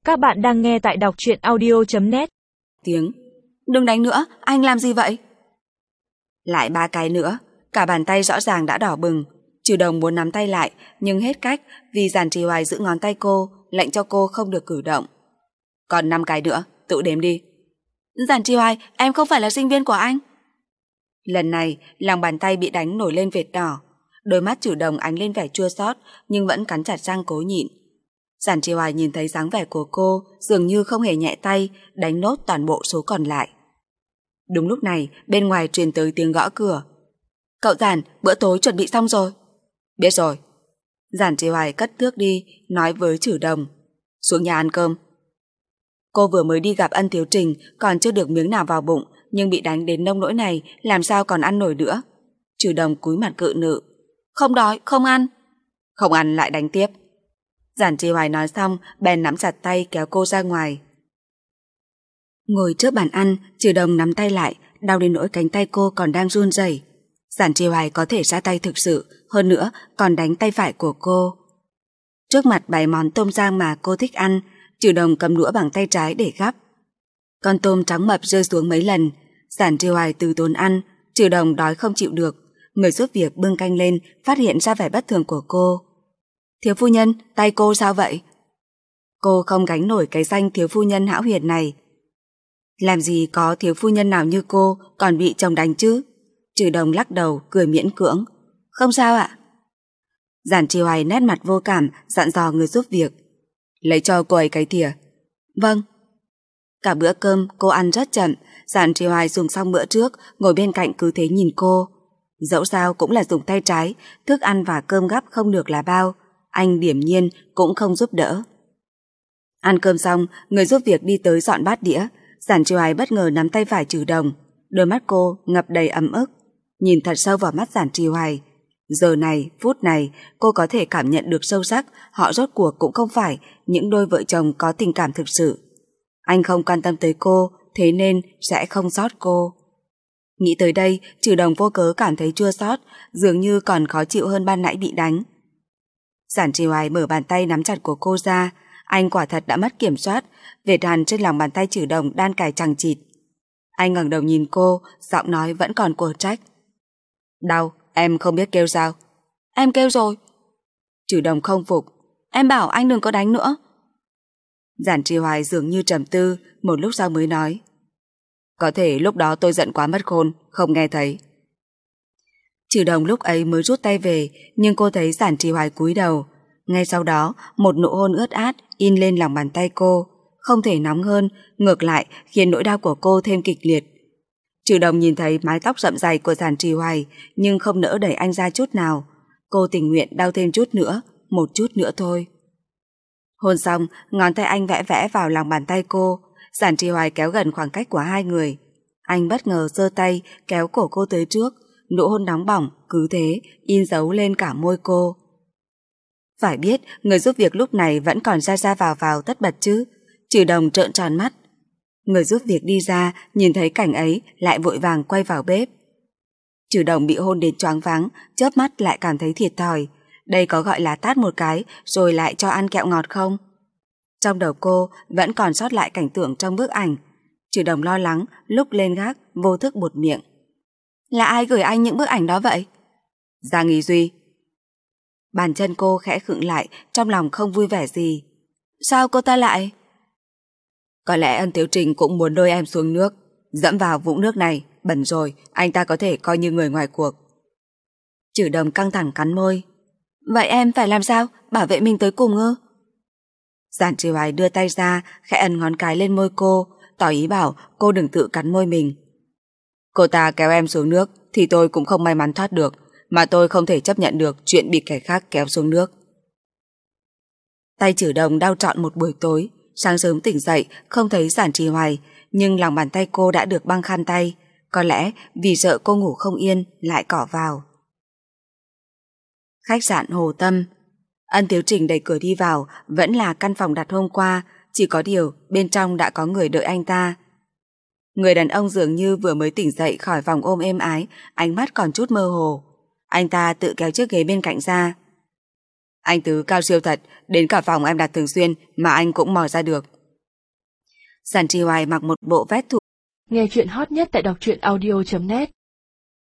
Các bạn đang nghe tại đọc truyện audio.net. Tiếng. Đừng đánh nữa, anh làm gì vậy? Lại 3 cái nữa, cả bàn tay rõ ràng đã đỏ bừng. Trừ Đồng muốn nắm tay lại, nhưng hết cách vì Giản Trì Hoài giữ ngón tay cô, lệnh cho cô không được cử động. Còn 5 cái nữa, tự đếm đi. Giản Trì Hoài, em không phải là sinh viên của anh. Lần này, lòng bàn tay bị đánh nổi lên vệt đỏ. Đôi mắt Trừ Đồng ánh lên vẻ chua xót, nhưng vẫn cắn chặt răng cố nhịn. Giản Trì Hoài nhìn thấy dáng vẻ của cô, dường như không hề nhẹ tay, đánh nốt toàn bộ số còn lại. Đúng lúc này, bên ngoài truyền tới tiếng gõ cửa. Cậu Giản, bữa tối chuẩn bị xong rồi. Biết rồi. Giản Trì Hoài cất thước đi, nói với Trừ Đồng. Xuống nhà ăn cơm. Cô vừa mới đi gặp Ân Thiếu Trình, còn chưa được miếng nào vào bụng, nhưng bị đánh đến nông nỗi này, làm sao còn ăn nổi nữa. Trừ Đồng cúi mặt cự nữ. Không đói, không ăn. Không ăn lại đánh tiếp. Giản Trì Hoài nói xong, bèn nắm chặt tay kéo cô ra ngoài. Ngồi trước bàn ăn, Trừ Đồng nắm tay lại, đau đến nỗi cánh tay cô còn đang run rẩy. Giản Trì Hoài có thể ra tay thực sự, hơn nữa còn đánh tay phải của cô. Trước mặt bày món tôm rang mà cô thích ăn, Trừ Đồng cầm đũa bằng tay trái để gắp. Con tôm trắng mập rơi xuống mấy lần, Giản Trì Hoài từ tốn ăn, Trừ Đồng đói không chịu được. Người giúp việc bưng canh lên, phát hiện ra vẻ bất thường của cô. Thiếu phu nhân, tay cô sao vậy? Cô không gánh nổi cái danh thiếu phu nhân hão huyền này. Làm gì có thiếu phu nhân nào như cô còn bị chồng đánh chứ? Trừ Đồng lắc đầu, cười miễn cưỡng. Không sao ạ. Giản Trì Hoài nét mặt vô cảm, dặn dò người giúp việc. Lấy cho cô ấy cái thìa. Vâng. Cả bữa cơm cô ăn rất chậm. Giản Trì Hoài dùng xong bữa trước, ngồi bên cạnh cứ thế nhìn cô. Dẫu sao cũng là dùng tay trái, thức ăn và cơm gắp không được là bao. Anh điềm nhiên cũng không giúp đỡ. Ăn cơm xong, người giúp việc đi tới dọn bát đĩa. Giản Trì Hoài bất ngờ nắm tay phải Trừ Đồng. Đôi mắt cô ngập đầy ấm ức. Nhìn thật sâu vào mắt Giản Trì Hoài. Giờ này, phút này, cô có thể cảm nhận được sâu sắc họ rốt cuộc cũng không phải những đôi vợ chồng có tình cảm thực sự. Anh không quan tâm tới cô, thế nên sẽ không xót cô. Nghĩ tới đây, Trừ Đồng vô cớ cảm thấy chua xót, dường như còn khó chịu hơn ban nãy bị đánh. Giản Trì Hoài mở bàn tay nắm chặt của cô ra. Anh quả thật đã mất kiểm soát, vệt hằn trên lòng bàn tay Trừ Đồng đan cài chằng chịt. Anh ngẩng đầu nhìn cô, giọng nói vẫn còn của trách. Đau, em không biết kêu sao? Em kêu rồi. Trừ Đồng không phục. Em bảo anh đừng có đánh nữa. Giản Trì Hoài dường như trầm tư, một lúc sau mới nói. Có thể lúc đó tôi giận quá mất khôn, không nghe thấy. Trừ Đồng lúc ấy mới rút tay về, nhưng cô thấy Giản Trì Hoài cúi đầu. Ngay sau đó, một nụ hôn ướt át in lên lòng bàn tay cô. Không thể nóng hơn, ngược lại khiến nỗi đau của cô thêm kịch liệt. Trừ Đồng nhìn thấy mái tóc rậm dày của Giản Trì Hoài, nhưng không nỡ đẩy anh ra chút nào. Cô tình nguyện đau thêm chút nữa, một chút nữa thôi. Hôn xong, ngón tay anh vẽ vẽ vào lòng bàn tay cô. Giản Trì Hoài kéo gần khoảng cách của hai người. Anh bất ngờ giơ tay kéo cổ cô tới trước. Nụ hôn nóng bỏng cứ thế in dấu lên cả môi cô. Phải biết người giúp việc lúc này vẫn còn ra ra vào tất bật chứ. Trừ Đồng trợn tròn mắt. Người giúp việc đi ra, nhìn thấy cảnh ấy lại vội vàng quay vào bếp. Trừ Đồng bị hôn đến choáng váng, chớp mắt lại cảm thấy thiệt thòi. Đây có gọi là tát một cái rồi lại cho ăn kẹo ngọt không? Trong đầu cô vẫn còn sót lại cảnh tượng trong bức ảnh. Trừ Đồng lo lắng, lúc lên gác vô thức buột miệng. Là ai gửi anh những bức ảnh đó vậy? Giang Ý Duy. Bàn chân cô khẽ khựng lại, trong lòng không vui vẻ gì. Sao cô ta lại? Có lẽ Ân Thiếu Trình cũng muốn lôi em xuống nước. Dẫm vào vũng nước này, bẩn rồi, anh ta có thể coi như người ngoài cuộc. Trừ Đồng căng thẳng cắn môi. Vậy em phải làm sao? Bảo vệ mình tới cùng ư? Giản Trì Hoài đưa tay ra, khẽ ấn ngón cái lên môi cô, tỏ ý bảo cô đừng tự cắn môi mình. Cô ta kéo em xuống nước thì tôi cũng không may mắn thoát được, mà tôi không thể chấp nhận được chuyện bị kẻ khác kéo xuống nước. Tay Trừ Đồng đau trọn một buổi tối. Sáng sớm tỉnh dậy không thấy Giản Trì Hoài, nhưng lòng bàn tay cô đã được băng khăn tay. Có lẽ vì sợ cô ngủ không yên lại cỏ vào. Khách sạn Hồ Tâm. Ân Thiếu Trình đẩy cửa đi vào, vẫn là căn phòng đặt hôm qua, chỉ có điều bên trong đã có người đợi anh ta. Người đàn ông dường như vừa mới tỉnh dậy khỏi vòng ôm êm ái, ánh mắt còn chút mơ hồ. Anh ta tự kéo chiếc ghế bên cạnh ra. Anh Tứ cao siêu thật, đến cả phòng em đặt thường xuyên mà anh cũng mò ra được. Giản Trì Hoài mặc một bộ vest thủ. Nghe chuyện hot nhất tại đọc truyện audio.net